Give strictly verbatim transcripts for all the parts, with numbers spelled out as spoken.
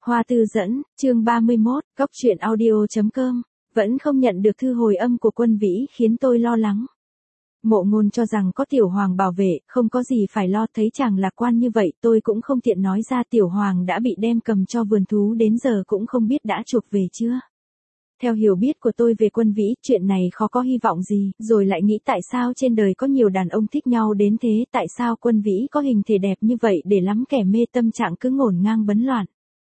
Hoa Tư Dẫn, chương ba mươi mốt, góc truyện audio chấm com, vẫn không nhận được thư hồi âm của Quân Vĩ khiến tôi lo lắng. Mộ Ngôn cho rằng có Tiểu Hoàng bảo vệ, không có gì phải lo, thấy chàng lạc quan như vậy tôi cũng không tiện nói ra Tiểu Hoàng đã bị đem cầm cho vườn thú đến giờ cũng không biết đã chuộc về chưa. Theo hiểu biết của tôi về Quân Vĩ, chuyện này khó có hy vọng gì, rồi lại nghĩ tại sao trên đời có nhiều đàn ông thích nhau đến thế, tại sao Quân Vĩ có hình thể đẹp như vậy để lắm kẻ mê tâm trạng cứ ngổn ngang bấn loạn.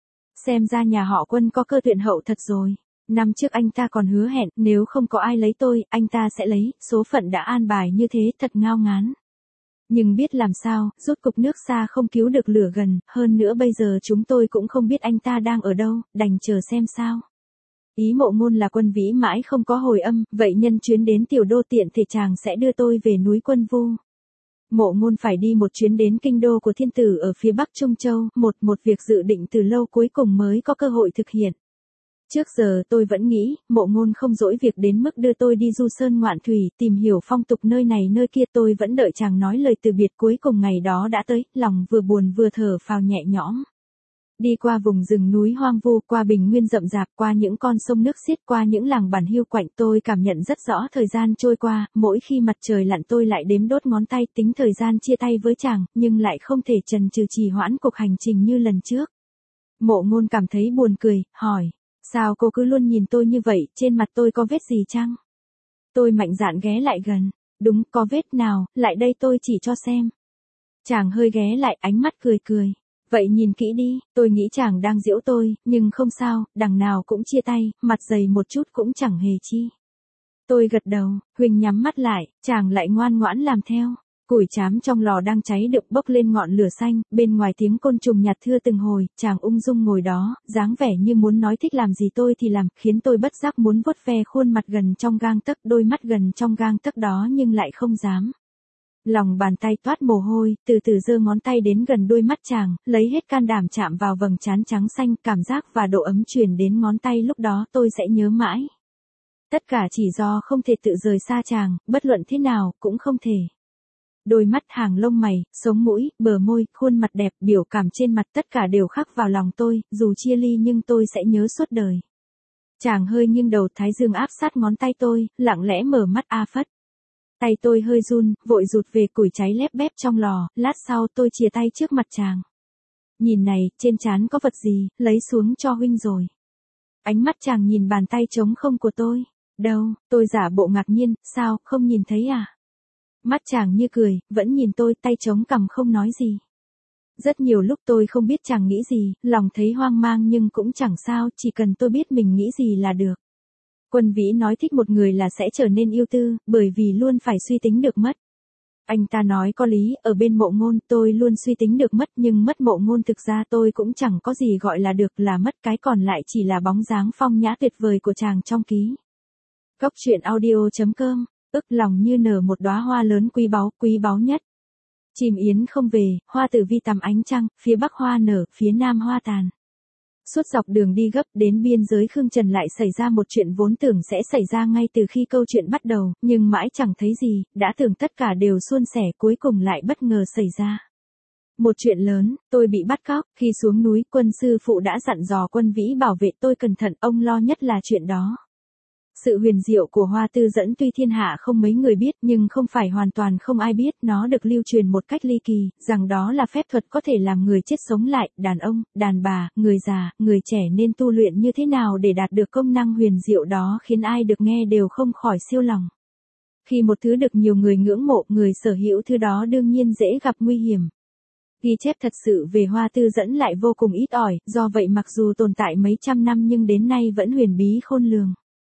Xem ra nhà họ Quân có cơ tuyển hậu thật rồi. Năm trước anh ta còn hứa hẹn, nếu không có ai lấy tôi, anh ta sẽ lấy, số phận đã an bài như thế thật ngao ngán. Nhưng biết làm sao, rốt cục nước xa không cứu được lửa gần, hơn nữa bây giờ chúng tôi cũng không biết anh ta đang ở đâu, đành chờ xem sao. Ý Mộ Ngôn là Quân Vĩ mãi không có hồi âm, vậy nhân chuyến đến Tiểu Đô tiện thể chàng sẽ đưa tôi về núi Quân Vu. Mộ Ngôn phải đi một chuyến đến kinh đô của thiên tử ở phía Bắc Trung Châu, một một việc dự định từ lâu cuối cùng mới có cơ hội thực hiện. Trước giờ tôi vẫn nghĩ, Mộ Ngôn không dỗi việc đến mức đưa tôi đi du sơn ngoạn thủy, tìm hiểu phong tục nơi này nơi kia, tôi vẫn đợi chàng nói lời từ biệt, cuối cùng ngày đó đã tới, lòng vừa buồn vừa thở phào nhẹ nhõm. Đi qua vùng rừng núi hoang vu, qua bình nguyên rậm rạp, qua những con sông nước xiết, qua những làng bản hiu quạnh, tôi cảm nhận rất rõ thời gian trôi qua, mỗi khi mặt trời lặn tôi lại đếm đốt ngón tay tính thời gian chia tay với chàng, nhưng lại không thể chần chừ trì hoãn cuộc hành trình như lần trước. Mộ Ngôn cảm thấy buồn cười, hỏi, sao cô cứ luôn nhìn tôi như vậy, trên mặt tôi có vết gì chăng? Tôi mạnh dạn ghé lại gần, đúng, có vết nào, lại đây tôi chỉ cho xem. Chàng hơi ghé lại, ánh mắt cười cười. Vậy nhìn kỹ đi, tôi nghĩ chàng đang giễu tôi, nhưng không sao, đằng nào cũng chia tay, mặt dày một chút cũng chẳng hề chi. Tôi gật đầu, Huỳnh nhắm mắt lại, chàng lại ngoan ngoãn làm theo. Củi chám trong lò đang cháy được bốc lên ngọn lửa xanh, bên ngoài tiếng côn trùng nhạt thưa từng hồi, chàng ung dung ngồi đó, dáng vẻ như muốn nói thích làm gì tôi thì làm, khiến tôi bất giác muốn vuốt ve khuôn mặt gần trong gang tấc, đôi mắt gần trong gang tấc đó nhưng lại không dám. Lòng bàn tay toát mồ hôi, từ từ giơ ngón tay đến gần đôi mắt chàng, lấy hết can đảm chạm vào vầng trán trắng xanh, cảm giác và độ ấm truyền đến ngón tay lúc đó tôi sẽ nhớ mãi. Tất cả chỉ do không thể tự rời xa chàng, bất luận thế nào, cũng không thể. Đôi mắt, hàng lông mày, sống mũi, bờ môi, khuôn mặt đẹp, biểu cảm trên mặt tất cả đều khắc vào lòng tôi, dù chia ly nhưng tôi sẽ nhớ suốt đời. Chàng hơi nghiêng đầu, thái dương áp sát ngón tay tôi, lặng lẽ mở mắt a phất. Tay tôi hơi run, vội rụt về, củi cháy lép bép trong lò, lát sau tôi chìa tay trước mặt chàng. Nhìn này, trên trán có vật gì, lấy xuống cho huynh rồi. Ánh mắt chàng nhìn bàn tay trống không của tôi. Đâu, tôi giả bộ ngạc nhiên, sao, không nhìn thấy à? Mắt chàng như cười, vẫn nhìn tôi, tay trống cằm không nói gì. Rất nhiều lúc tôi không biết chàng nghĩ gì, lòng thấy hoang mang nhưng cũng chẳng sao, chỉ cần tôi biết mình nghĩ gì là được. Quân Vĩ nói thích một người là sẽ trở nên yêu tư, bởi vì luôn phải suy tính được mất. Anh ta nói có lý, ở bên Mộ Ngôn tôi luôn suy tính được mất, nhưng mất Mộ Ngôn thực ra tôi cũng chẳng có gì gọi là được, là mất, cái còn lại chỉ là bóng dáng phong nhã tuyệt vời của chàng trong ký. Góc truyện audio chấm com, ức lòng như nở một đóa hoa lớn quý báu, quý báu nhất. Chim yến không về, hoa tử vi tắm ánh trăng, phía bắc hoa nở, phía nam hoa tàn. Suốt dọc đường đi gấp đến biên giới Khương Trần lại xảy ra một chuyện vốn tưởng sẽ xảy ra ngay từ khi câu chuyện bắt đầu, nhưng mãi chẳng thấy gì, đã tưởng tất cả đều suôn sẻ, cuối cùng lại bất ngờ xảy ra. Một chuyện lớn, tôi bị bắt cóc, khi xuống núi Quân sư phụ đã dặn dò Quân Vĩ bảo vệ tôi cẩn thận, ông lo nhất là chuyện đó. Sự huyền diệu của Hoa Tư Dẫn tuy thiên hạ không mấy người biết, nhưng không phải hoàn toàn không ai biết, nó được lưu truyền một cách ly kỳ, rằng đó là phép thuật có thể làm người chết sống lại, đàn ông, đàn bà, người già, người trẻ nên tu luyện như thế nào để đạt được công năng huyền diệu đó khiến ai được nghe đều không khỏi siêu lòng. Khi một thứ được nhiều người ngưỡng mộ, người sở hữu thứ đó đương nhiên dễ gặp nguy hiểm. Ghi chép thật sự về Hoa Tư Dẫn lại vô cùng ít ỏi, do vậy mặc dù tồn tại mấy trăm năm nhưng đến nay vẫn huyền bí khôn lường.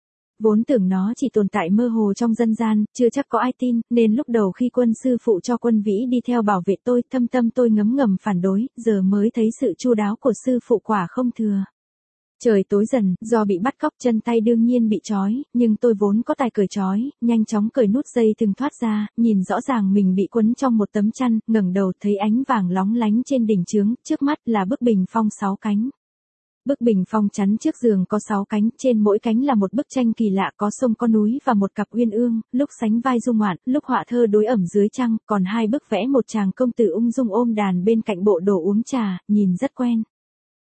Vốn tưởng nó chỉ tồn tại mơ hồ trong dân gian, chưa chắc có ai tin, nên lúc đầu khi Quân sư phụ cho Quân Vĩ đi theo bảo vệ tôi, thâm tâm tôi ngấm ngầm phản đối, giờ mới thấy sự chu đáo của sư phụ quả không thừa. Trời tối dần, do bị bắt cóc chân tay đương nhiên bị trói, nhưng tôi vốn có tài cởi trói, nhanh chóng cởi nút dây thừng thoát ra, nhìn rõ ràng mình bị quấn trong một tấm chăn, ngẩng đầu thấy ánh vàng lóng lánh trên đỉnh chướng, trước mắt là bức bình phong sáu cánh. Bức bình phong chắn trước giường có sáu cánh, trên mỗi cánh là một bức tranh kỳ lạ, có sông có núi và một cặp uyên ương, lúc sánh vai dung ngoạn, lúc họa thơ đối ẩm dưới trăng, còn hai bức vẽ một chàng công tử ung dung ôm đàn bên cạnh bộ đồ uống trà, nhìn rất quen.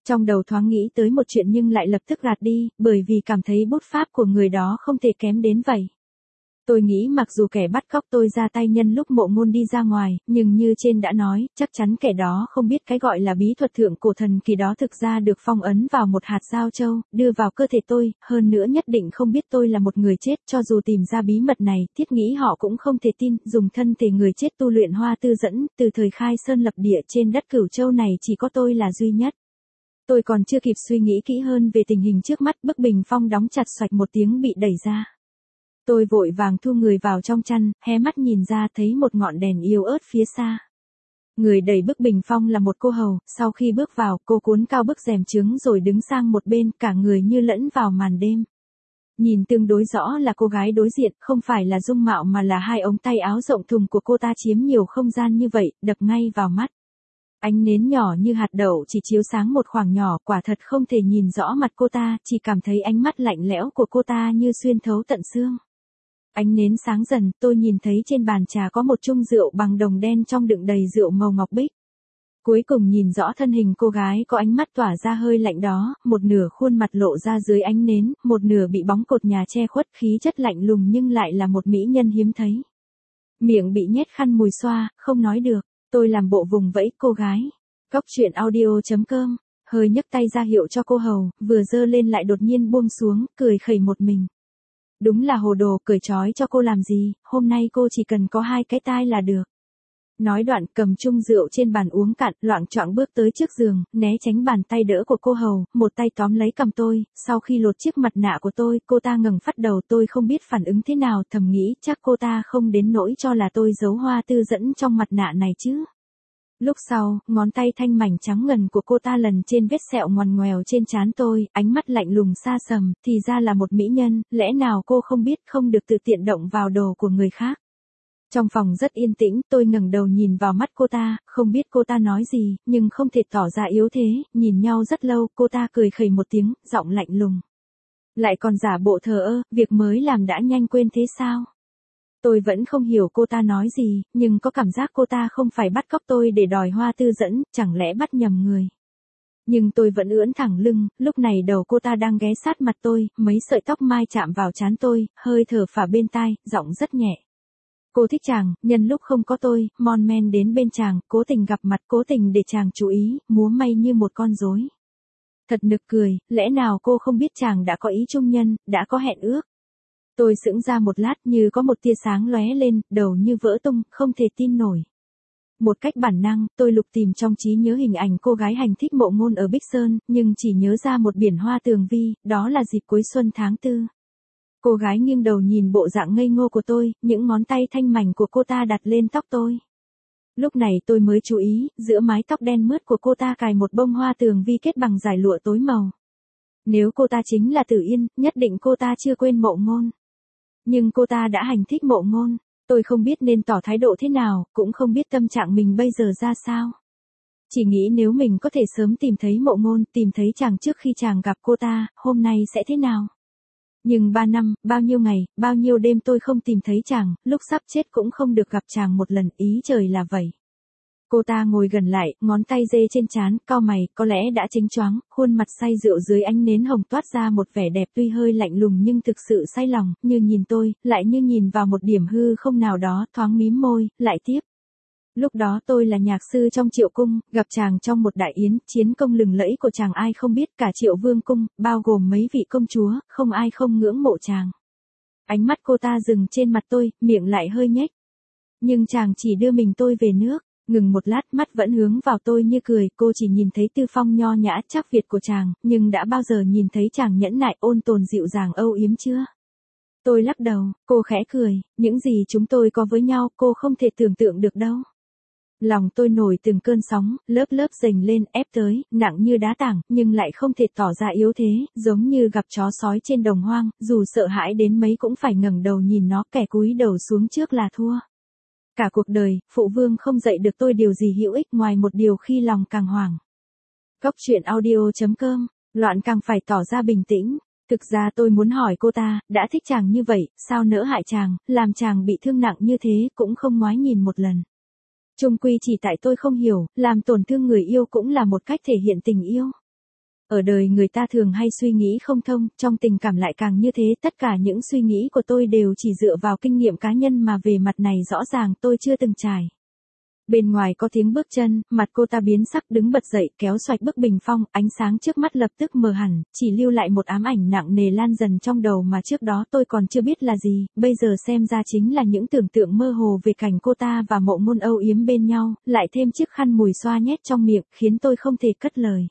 Trong đầu thoáng nghĩ tới một chuyện nhưng lại lập tức gạt đi, bởi vì cảm thấy bút pháp của người đó không thể kém đến vậy. Tôi nghĩ mặc dù kẻ bắt cóc tôi ra tay nhân lúc Mộ Ngôn đi ra ngoài, nhưng như trên đã nói, chắc chắn kẻ đó không biết cái gọi là bí thuật thượng cổ thần kỳ đó thực ra được phong ấn vào một hạt giao châu, đưa vào cơ thể tôi, hơn nữa nhất định không biết tôi là một người chết, cho dù tìm ra bí mật này, thiết nghĩ họ cũng không thể tin, dùng thân thể người chết tu luyện hoa tư dẫn, từ thời khai sơn lập địa trên đất Cửu Châu này chỉ có tôi là duy nhất. Tôi còn chưa kịp suy nghĩ kỹ hơn về tình hình trước mắt, bức bình phong đóng chặt xoạch một tiếng bị đẩy ra. Tôi vội vàng thu người vào trong chăn, hé mắt nhìn ra thấy một ngọn đèn yếu ớt phía xa. Người đẩy bức bình phong là một cô hầu, sau khi bước vào, cô cuốn cao bức rèm trứng rồi đứng sang một bên, cả người như lẫn vào màn đêm. Nhìn tương đối rõ là cô gái đối diện, không phải là dung mạo mà là hai ống tay áo rộng thùng của cô ta chiếm nhiều không gian như vậy, đập ngay vào mắt. Ánh nến nhỏ như hạt đậu chỉ chiếu sáng một khoảng nhỏ, quả thật không thể nhìn rõ mặt cô ta, chỉ cảm thấy ánh mắt lạnh lẽo của cô ta như xuyên thấu tận xương. Ánh nến sáng dần, tôi nhìn thấy trên bàn trà có một chung rượu bằng đồng đen trong đựng đầy rượu màu ngọc bích. Cuối cùng nhìn rõ thân hình cô gái có ánh mắt tỏa ra hơi lạnh đó, một nửa khuôn mặt lộ ra dưới ánh nến, một nửa bị bóng cột nhà che khuất, khí chất lạnh lùng nhưng lại là một mỹ nhân hiếm thấy. Miệng bị nhét khăn mùi xoa, không nói được, tôi làm bộ vùng vẫy cô gái. Cóc truyện audio chấm com, hơi nhấc tay ra hiệu cho cô hầu, vừa giơ lên lại đột nhiên buông xuống, cười khẩy một mình. Đúng là hồ đồ, cởi trói cho cô làm gì, hôm nay cô chỉ cần có hai cái tai là được. Nói đoạn cầm chung rượu trên bàn uống cạn, loạng choạng bước tới trước giường, né tránh bàn tay đỡ của cô hầu, một tay tóm lấy cầm tôi, sau khi lột chiếc mặt nạ của tôi, cô ta ngẩng phát đầu, tôi không biết phản ứng thế nào, thầm nghĩ chắc cô ta không đến nỗi cho là tôi giấu hoa tư dẫn trong mặt nạ này chứ. Lúc sau, ngón tay thanh mảnh trắng ngần của cô ta lần trên vết sẹo ngoằn ngoèo trên trán tôi, ánh mắt lạnh lùng xa sầm, thì ra là một mỹ nhân, lẽ nào cô không biết không được tự tiện động vào đồ của người khác. Trong phòng rất yên tĩnh, tôi ngẩng đầu nhìn vào mắt cô ta, không biết cô ta nói gì, nhưng không thể tỏ ra yếu thế, nhìn nhau rất lâu, cô ta cười khẩy một tiếng, giọng lạnh lùng. Lại còn giả bộ thờ ơ, việc mới làm đã nhanh quên thế sao? Tôi vẫn không hiểu cô ta nói gì, nhưng có cảm giác cô ta không phải bắt cóc tôi để đòi hoa tư dẫn, chẳng lẽ bắt nhầm người. Nhưng tôi vẫn ưỡn thẳng lưng, lúc này đầu cô ta đang ghé sát mặt tôi, mấy sợi tóc mai chạm vào trán tôi, hơi thở phả bên tai, giọng rất nhẹ. Cô thích chàng, nhân lúc không có tôi, mon men đến bên chàng, cố tình gặp mặt, cố tình để chàng chú ý, múa may như một con rối. Thật nực cười, lẽ nào cô không biết chàng đã có ý chung nhân, đã có hẹn ước. Tôi sững ra một lát như có một tia sáng lóe lên, đầu như vỡ tung, không thể tin nổi. Một cách bản năng, tôi lục tìm trong trí nhớ hình ảnh cô gái hành thích Mộ Ngôn ở Bích Sơn, nhưng chỉ nhớ ra một biển hoa tường vi, đó là dịp cuối xuân tháng tư. Cô gái nghiêng đầu nhìn bộ dạng ngây ngô của tôi, những ngón tay thanh mảnh của cô ta đặt lên tóc tôi. Lúc này tôi mới chú ý, giữa mái tóc đen mướt của cô ta cài một bông hoa tường vi kết bằng dải lụa tối màu. Nếu cô ta chính là Tử Yên, nhất định cô ta chưa quên Mộ Ngôn. Nhưng cô ta đã hành thích Mộ Ngôn, tôi không biết nên tỏ thái độ thế nào, cũng không biết tâm trạng mình bây giờ ra sao. Chỉ nghĩ nếu mình có thể sớm tìm thấy Mộ Ngôn, tìm thấy chàng trước khi chàng gặp cô ta, hôm nay sẽ thế nào. Nhưng ba năm, bao nhiêu ngày, bao nhiêu đêm tôi không tìm thấy chàng, lúc sắp chết cũng không được gặp chàng một lần, ý trời là vậy. Cô ta ngồi gần lại, ngón tay dê trên trán, cau mày, có lẽ đã chênh choáng, khuôn mặt say rượu dưới ánh nến hồng toát ra một vẻ đẹp tuy hơi lạnh lùng nhưng thực sự say lòng, như nhìn tôi, lại như nhìn vào một điểm hư không nào đó, thoáng mím môi, lại tiếp. Lúc đó tôi là nhạc sư trong Triệu Cung, gặp chàng trong một đại yến, chiến công lừng lẫy của chàng ai không biết, cả Triệu Vương Cung, bao gồm mấy vị công chúa, không ai không ngưỡng mộ chàng. Ánh mắt cô ta dừng trên mặt tôi, miệng lại hơi nhếch. Nhưng chàng chỉ đưa mình tôi về nước. Ngừng một lát, mắt vẫn hướng vào tôi như cười, cô chỉ nhìn thấy tư phong nho nhã chắc Việt của chàng, nhưng đã bao giờ nhìn thấy chàng nhẫn nại ôn tồn dịu dàng âu yếm chưa? Tôi lắc đầu, cô khẽ cười, những gì chúng tôi có với nhau cô không thể tưởng tượng được đâu. Lòng tôi nổi từng cơn sóng, lớp lớp dềnh lên, ép tới, nặng như đá tảng, nhưng lại không thể tỏ ra yếu thế, giống như gặp chó sói trên đồng hoang, dù sợ hãi đến mấy cũng phải ngẩng đầu nhìn nó, kẻ cúi đầu xuống trước là thua. Cả cuộc đời, phụ vương không dạy được tôi điều gì hữu ích ngoài một điều khi lòng càng hoảng. Cóc truyện audio chấm com, loạn càng phải tỏ ra bình tĩnh. Thực ra tôi muốn hỏi cô ta, đã thích chàng như vậy, sao nỡ hại chàng, làm chàng bị thương nặng như thế, cũng không ngoái nhìn một lần. Chung quy chỉ tại tôi không hiểu, làm tổn thương người yêu cũng là một cách thể hiện tình yêu. Ở đời người ta thường hay suy nghĩ không thông, trong tình cảm lại càng như thế, tất cả những suy nghĩ của tôi đều chỉ dựa vào kinh nghiệm cá nhân mà về mặt này rõ ràng tôi chưa từng trải. Bên ngoài có tiếng bước chân, mặt cô ta biến sắc đứng bật dậy, kéo xoạch bức bình phong, ánh sáng trước mắt lập tức mờ hẳn, chỉ lưu lại một ám ảnh nặng nề lan dần trong đầu mà trước đó tôi còn chưa biết là gì, bây giờ xem ra chính là những tưởng tượng mơ hồ về cảnh cô ta và Mộ Ngôn âu yếm bên nhau, lại thêm chiếc khăn mùi xoa nhét trong miệng, khiến tôi không thể cất lời.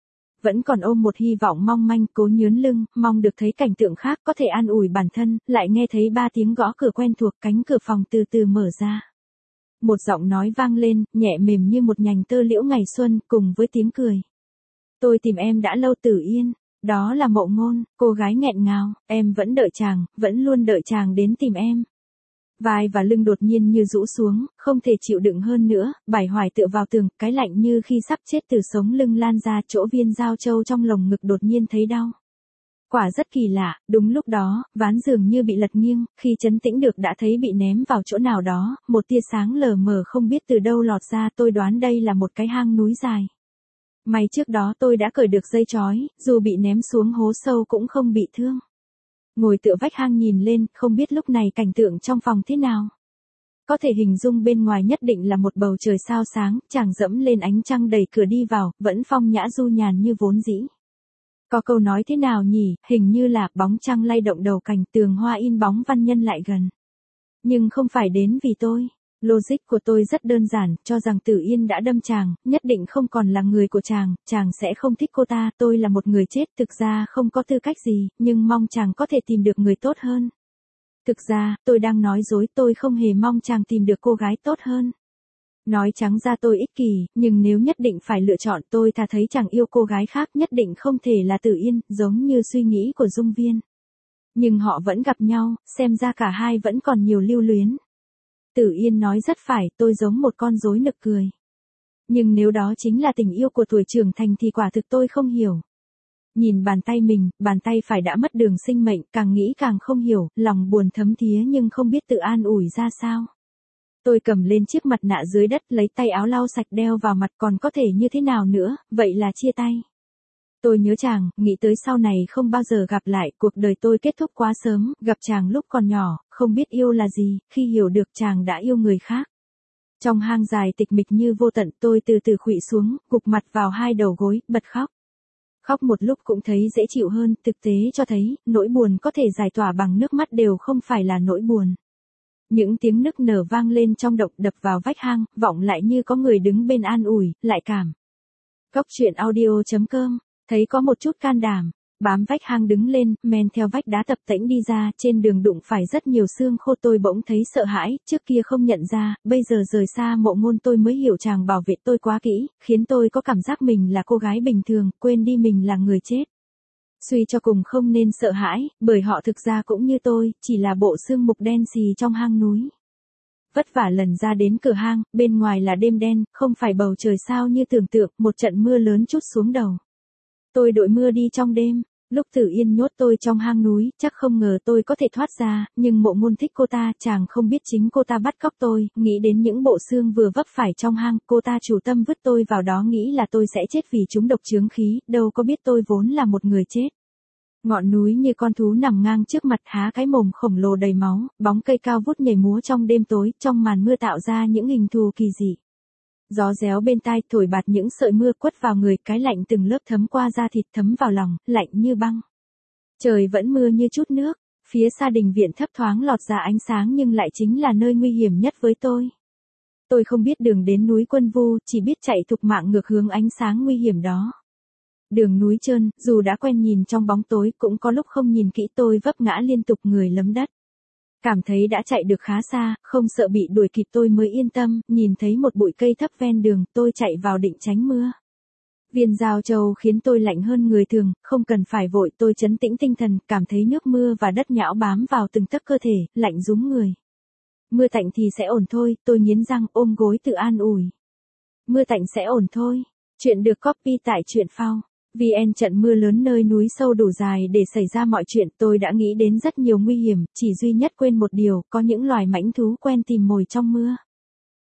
Vẫn còn ôm một hy vọng mong manh, cố nhướn lưng, mong được thấy cảnh tượng khác có thể an ủi bản thân, lại nghe thấy ba tiếng gõ cửa quen thuộc, cánh cửa phòng từ từ mở ra. Một giọng nói vang lên, nhẹ mềm như một nhành tơ liễu ngày xuân, cùng với tiếng cười. Tôi tìm em đã lâu Tử Yên, đó là Mộ Ngôn, cô gái nghẹn ngào, em vẫn đợi chàng, vẫn luôn đợi chàng đến tìm em. Vai và lưng đột nhiên như rũ xuống, không thể chịu đựng hơn nữa, Bải Hoài tựa vào tường, cái lạnh như khi sắp chết từ sống lưng lan ra, chỗ viên giao châu trong lồng ngực đột nhiên thấy đau. Quả rất kỳ lạ, đúng lúc đó, ván giường như bị lật nghiêng, khi trấn tĩnh được đã thấy bị ném vào chỗ nào đó, một tia sáng lờ mờ không biết từ đâu lọt ra, tôi đoán đây là một cái hang núi dài. May trước đó tôi đã cởi được dây trói, dù bị ném xuống hố sâu cũng không bị thương. Ngồi tựa vách hang nhìn lên, không biết lúc này cảnh tượng trong phòng thế nào. Có thể hình dung bên ngoài nhất định là một bầu trời sao sáng, chàng dẫm lên ánh trăng đẩy cửa đi vào, vẫn phong nhã du nhàn như vốn dĩ. Có câu nói thế nào nhỉ, hình như là bóng trăng lay động đầu cành, tường hoa in bóng văn nhân lại gần. Nhưng không phải đến vì tôi. Logic của tôi rất đơn giản, cho rằng Tử Yên đã đâm chàng, nhất định không còn là người của chàng, chàng sẽ không thích cô ta, tôi là một người chết, thực ra không có tư cách gì, nhưng mong chàng có thể tìm được người tốt hơn. Thực ra, tôi đang nói dối, tôi không hề mong chàng tìm được cô gái tốt hơn. Nói trắng ra tôi ích kỷ, nhưng nếu nhất định phải lựa chọn tôi thà thấy chàng yêu cô gái khác, nhất định không thể là Tử Yên, giống như suy nghĩ của Dung Viên. Nhưng họ vẫn gặp nhau, xem ra cả hai vẫn còn nhiều lưu luyến. Tử Yên nói rất phải, tôi giống một con rối nực cười. Nhưng nếu đó chính là tình yêu của tuổi trưởng thành thì quả thực tôi không hiểu. Nhìn bàn tay mình, bàn tay phải đã mất đường sinh mệnh, càng nghĩ càng không hiểu, lòng buồn thấm thía nhưng không biết tự an ủi ra sao. Tôi cầm lên chiếc mặt nạ dưới đất, lấy tay áo lau sạch đeo vào mặt, còn có thể như thế nào nữa, vậy là chia tay. Tôi nhớ chàng, nghĩ tới sau này không bao giờ gặp lại, cuộc đời tôi kết thúc quá sớm, gặp chàng lúc còn nhỏ, không biết yêu là gì, khi hiểu được chàng đã yêu người khác. Trong hang dài tịch mịch như vô tận, tôi từ từ khuỵu xuống, gục mặt vào hai đầu gối, bật khóc. Khóc một lúc cũng thấy dễ chịu hơn, thực tế cho thấy, nỗi buồn có thể giải tỏa bằng nước mắt đều không phải là nỗi buồn. Những tiếng nức nở vang lên trong động, đập vào vách hang, vọng lại như có người đứng bên an ủi, lại cảm. Cốc truyện audio chấm com, thấy có một chút can đảm, bám vách hang đứng lên, men theo vách đá tập tễnh đi ra, trên đường đụng phải rất nhiều xương khô, tôi bỗng thấy sợ hãi, trước kia không nhận ra, bây giờ rời xa Mộ Ngôn tôi mới hiểu chàng bảo vệ tôi quá kỹ, khiến tôi có cảm giác mình là cô gái bình thường, quên đi mình là người chết. Suy cho cùng không nên sợ hãi, bởi họ thực ra cũng như tôi, chỉ là bộ xương mục đen xì trong hang núi. Vất vả lần ra đến cửa hang, bên ngoài là đêm đen, không phải bầu trời sao như tưởng tượng, một trận mưa lớn trút xuống đầu. Tôi đội mưa đi trong đêm, lúc Tử Yên nhốt tôi trong hang núi, chắc không ngờ tôi có thể thoát ra, nhưng Mộ Ngôn thích cô ta, chàng không biết chính cô ta bắt cóc tôi, nghĩ đến những bộ xương vừa vấp phải trong hang, cô ta chủ tâm vứt tôi vào đó nghĩ là tôi sẽ chết vì trúng độc chướng khí, đâu có biết tôi vốn là một người chết. Ngọn núi như con thú nằm ngang trước mặt, há cái mồm khổng lồ đầy máu, bóng cây cao vút nhảy múa trong đêm tối, trong màn mưa tạo ra những hình thù kỳ dị. Gió réo bên tai thổi bạt những sợi mưa quất vào người, cái lạnh từng lớp thấm qua da thịt thấm vào lòng, lạnh như băng. Trời vẫn mưa như chút nước, phía xa đình viện thấp thoáng lọt ra ánh sáng nhưng lại chính là nơi nguy hiểm nhất với tôi. Tôi không biết đường đến núi Quân Vu, chỉ biết chạy thục mạng ngược hướng ánh sáng nguy hiểm đó. Đường núi trơn, dù đã quen nhìn trong bóng tối cũng có lúc không nhìn kỹ, tôi vấp ngã liên tục người lấm đất. Cảm thấy đã chạy được khá xa, không sợ bị đuổi kịp tôi mới yên tâm, nhìn thấy một bụi cây thấp ven đường, tôi chạy vào định tránh mưa. Viên giao châu khiến tôi lạnh hơn người thường, không cần phải vội, tôi trấn tĩnh tinh thần, cảm thấy nước mưa và đất nhão bám vào từng tấc cơ thể, lạnh rúng người. Mưa tạnh thì sẽ ổn thôi, tôi nghiến răng ôm gối tự an ủi. Mưa tạnh sẽ ổn thôi. Chuyện được copy tại truyện phao. vê en trận mưa lớn nơi núi sâu đủ dài để xảy ra mọi chuyện, tôi đã nghĩ đến rất nhiều nguy hiểm, chỉ duy nhất quên một điều, có những loài mãnh thú quen tìm mồi trong mưa.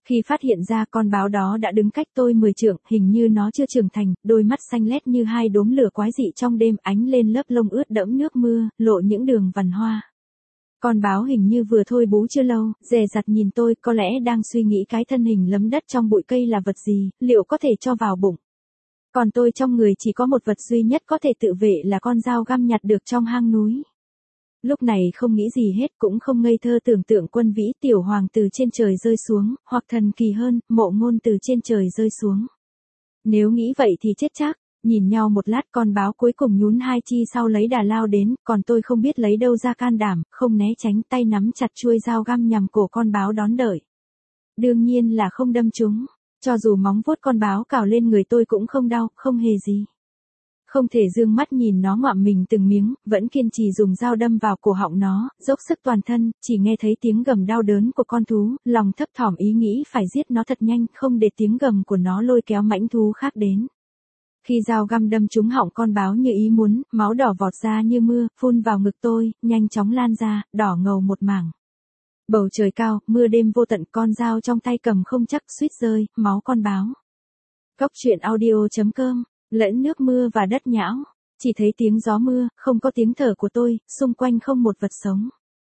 Khi phát hiện ra con báo đó đã đứng cách tôi mười trượng, hình như nó chưa trưởng thành, đôi mắt xanh lét như hai đốm lửa quái dị trong đêm ánh lên lớp lông ướt đẫm nước mưa, lộ những đường vằn hoa. Con báo hình như vừa thôi bú chưa lâu, dè dặt nhìn tôi, có lẽ đang suy nghĩ cái thân hình lấm đất trong bụi cây là vật gì, liệu có thể cho vào bụng. Còn tôi trong người chỉ có một vật duy nhất có thể tự vệ là con dao găm nhặt được trong hang núi. Lúc này không nghĩ gì hết, cũng không ngây thơ tưởng tượng Quân Vĩ tiểu hoàng từ trên trời rơi xuống, hoặc thần kỳ hơn, Mộ Ngôn từ trên trời rơi xuống. Nếu nghĩ vậy thì chết chắc. Nhìn nhau một lát, con báo cuối cùng nhún hai chi sau lấy đà lao đến, còn tôi không biết lấy đâu ra can đảm, không né tránh, tay nắm chặt chuôi dao găm nhằm cổ con báo đón đợi. Đương nhiên là không đâm trúng, cho dù móng vuốt con báo cào lên người tôi cũng không đau, không hề gì. Không thể dương mắt nhìn nó ngoạm mình từng miếng, vẫn kiên trì dùng dao đâm vào cổ họng nó, dốc sức toàn thân, chỉ nghe thấy tiếng gầm đau đớn của con thú, lòng thấp thỏm ý nghĩ phải giết nó thật nhanh, không để tiếng gầm của nó lôi kéo mãnh thú khác đến. Khi dao găm đâm trúng họng con báo như ý muốn, máu đỏ vọt ra như mưa, phun vào ngực tôi, nhanh chóng lan ra, đỏ ngầu một mảng. Bầu trời cao, mưa đêm vô tận, con dao trong tay cầm không chắc suýt rơi, máu con báo. Cốc truyện audio chấm com, lẫn nước mưa và đất nhão, chỉ thấy tiếng gió mưa, không có tiếng thở của tôi, xung quanh không một vật sống.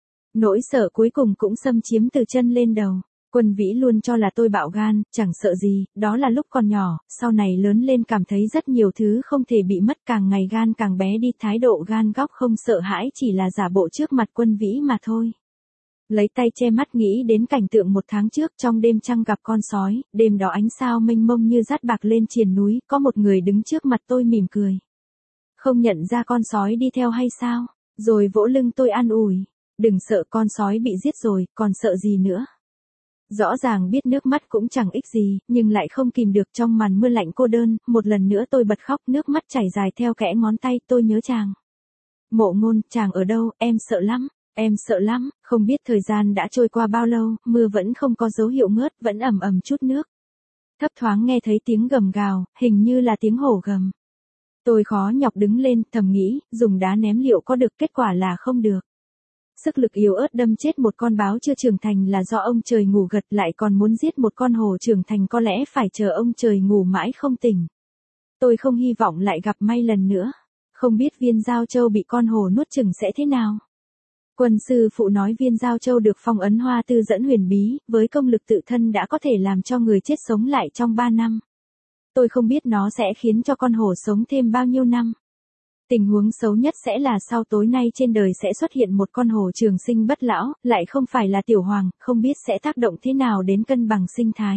Nỗi sợ cuối cùng cũng xâm chiếm từ chân lên đầu. Quân Vĩ luôn cho là tôi bạo gan, chẳng sợ gì, đó là lúc còn nhỏ, sau này lớn lên cảm thấy rất nhiều thứ không thể bị mất, càng ngày gan càng bé đi, thái độ gan góc không sợ hãi chỉ là giả bộ trước mặt Quân Vĩ mà thôi. Lấy tay che mắt nghĩ đến cảnh tượng một tháng trước trong đêm trăng gặp con sói, đêm đó ánh sao mênh mông như dát bạc lên triền núi, có một người đứng trước mặt tôi mỉm cười. Không nhận ra con sói đi theo hay sao, rồi vỗ lưng tôi an ủi, đừng sợ, con sói bị giết rồi, còn sợ gì nữa. Rõ ràng biết nước mắt cũng chẳng ích gì, nhưng lại không kìm được trong màn mưa lạnh cô đơn, một lần nữa tôi bật khóc, nước mắt chảy dài theo kẽ ngón tay, tôi nhớ chàng. Mộ Ngôn, chàng ở đâu, em sợ lắm, em sợ lắm, không biết thời gian đã trôi qua bao lâu, mưa vẫn không có dấu hiệu ngớt, vẫn ẩm ẩm chút nước. Thấp thoáng nghe thấy tiếng gầm gào, hình như là tiếng hổ gầm. Tôi khó nhọc đứng lên, thầm nghĩ, dùng đá ném liệu có được, kết quả là không được. Sức lực yếu ớt đâm chết một con báo chưa trưởng thành là do ông trời ngủ gật, lại còn muốn giết một con hổ trưởng thành có lẽ phải chờ ông trời ngủ mãi không tỉnh. Tôi không hy vọng lại gặp may lần nữa. Không biết viên giao châu bị con hổ nuốt chửng sẽ thế nào. Quân sư phụ nói viên giao châu được phong ấn hoa tư dẫn huyền bí, với công lực tự thân đã có thể làm cho người chết sống lại trong ba năm. Tôi không biết nó sẽ khiến cho con hổ sống thêm bao nhiêu năm. Tình huống xấu nhất sẽ là sau tối nay trên đời sẽ xuất hiện một con hổ trường sinh bất lão, lại không phải là tiểu hoàng, không biết sẽ tác động thế nào đến cân bằng sinh thái.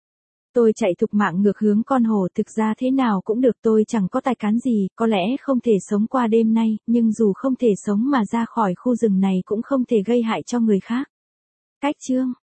Tôi chạy thục mạng ngược hướng con hổ, thực ra thế nào cũng được, tôi chẳng có tài cán gì, có lẽ không thể sống qua đêm nay, nhưng dù không thể sống mà ra khỏi khu rừng này cũng không thể gây hại cho người khác. Cách chương